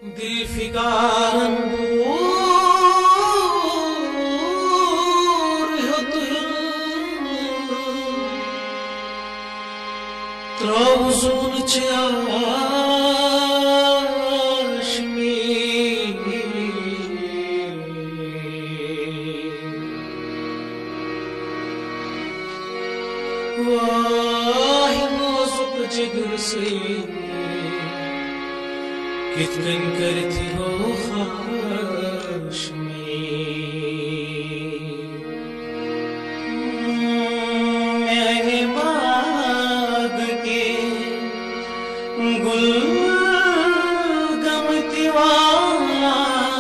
दिल फिगारन दूर Trabzon çeşmi Vay bozuk jigar se kitkan karti ho khashmi मैंने बाग के गुल गमतिवा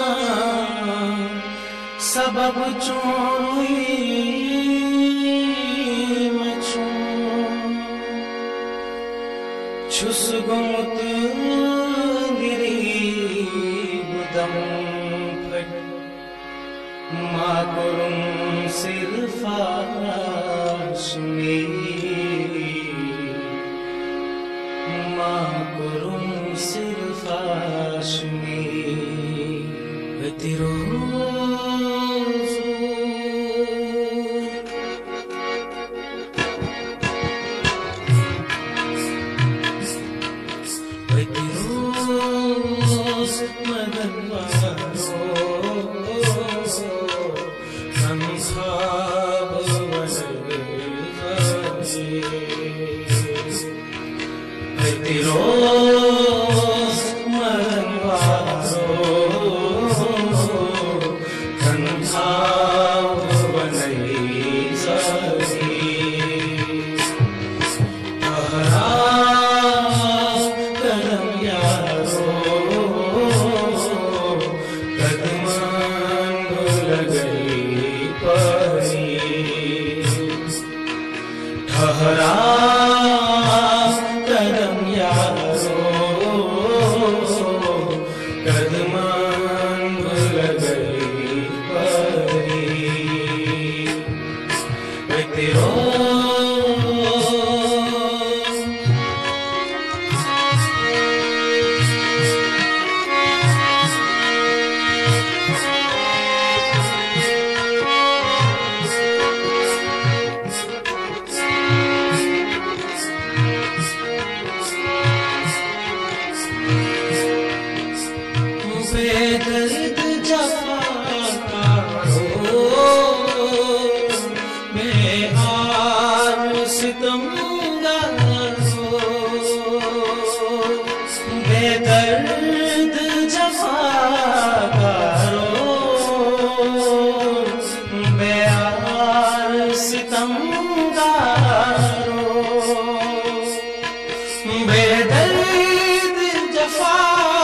सबब चोई मचू छुस गुमत गिरी बुदम फट माकुरुम सिरफाश में माकुरुम सिरफाश में बतिरोज बतिरोज मदन रोज मनवारो कंधाव बनई सरी तहरा करम यारो कदमान लगई परी ठहरा बेदर्द जफा कारो बेहार सितमगारो बेदर्द जफा कारो बेहार सितमगारो बेदर्द जफा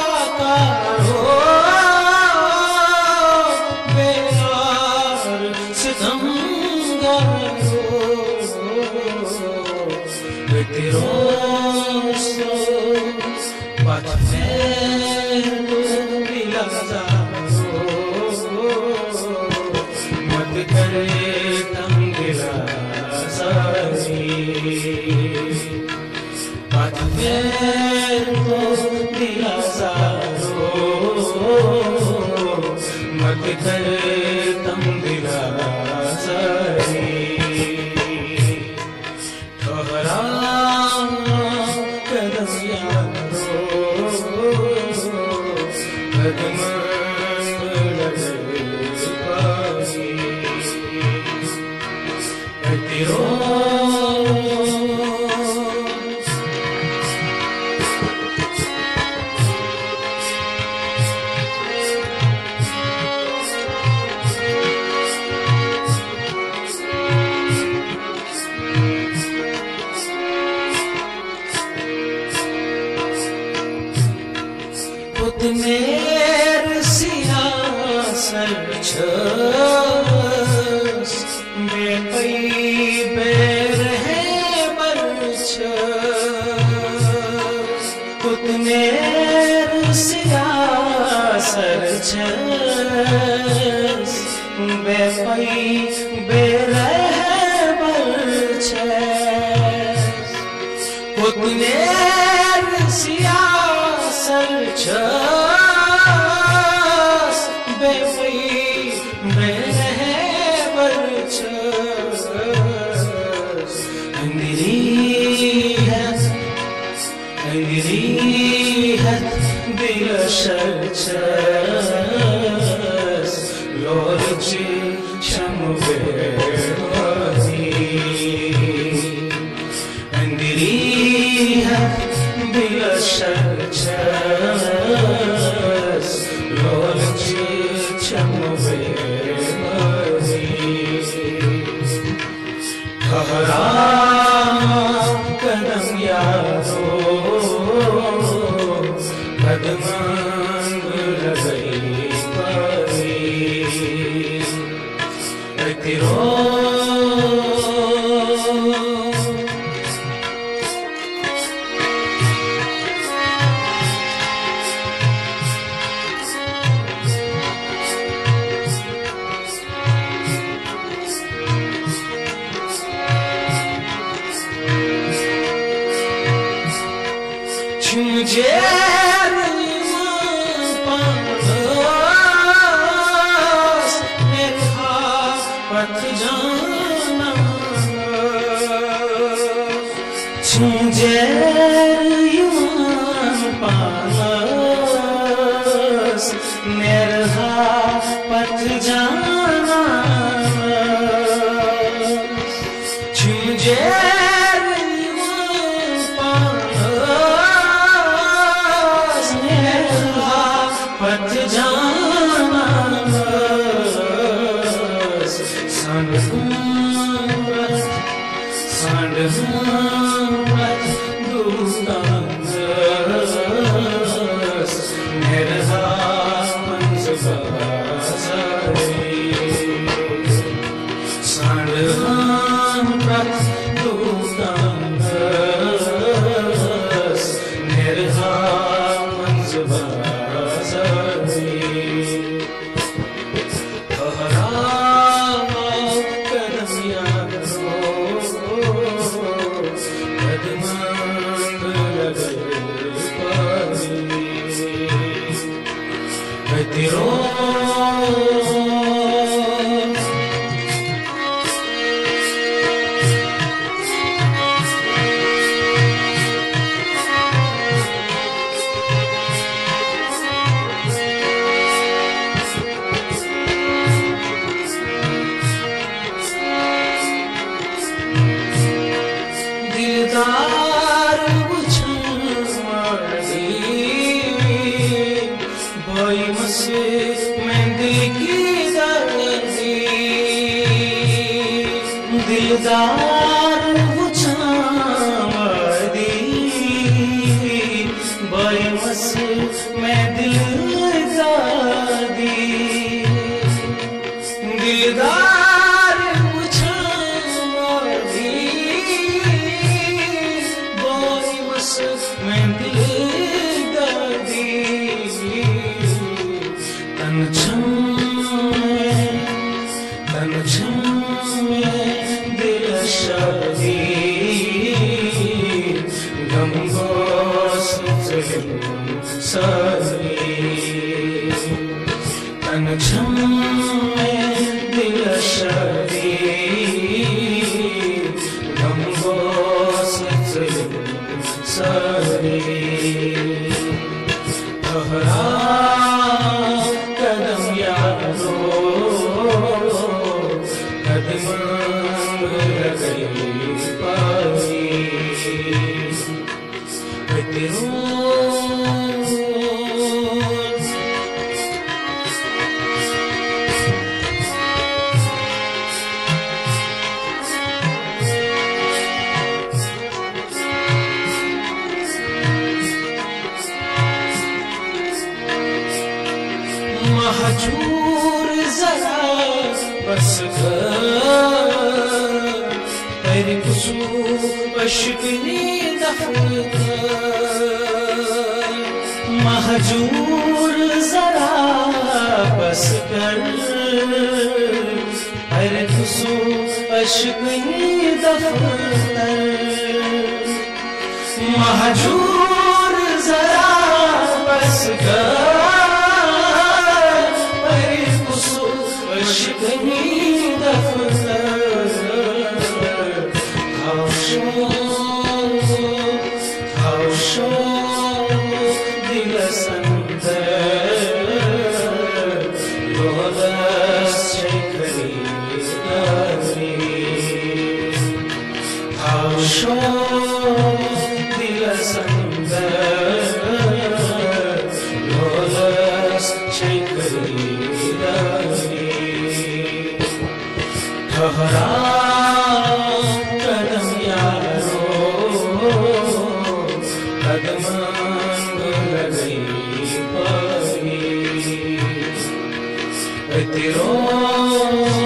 मत करे तम दिला सारी मत दिला सारो मत करे तम दिला सारी ठहरा कदम यारो कदम मेर सियासर छस बेपई बेर है बरछ कुत मेर सियासर छस बेपई बेर है बरछ कुत मेर सियासर छस dilşerçes Lorci çamuvezi Endiriha dilşerçes Lorci çamuvezi Kahrama kadam yaro कदमांग लगई पारी तेरो मुझे पथ जाना छूजे युवान पालस मेरा पथ जाना छूजे युवान पालस मेरा पथ जाना Sandhat dustandas Nerha manzbazare Sandhat dustandas Nerha manzbazare दिलदार से मैं दिल की दर्दी दिलदार बुझादी बेमस मैं दिल दादी दिलदार बुझादी बेमस मैं दिल दादी तन छमे दिल शादी गम गोस सारी तन छमे दिल शादी गम गोस सारी कदम यारो कदमांग लगई पारी तेरो महजूर जरा बस कर कुसू अशकनी दफतर महजूर जरा बस कर कुसू अशकनी दफतर महजूर जरा बस कर दिल संत तेरो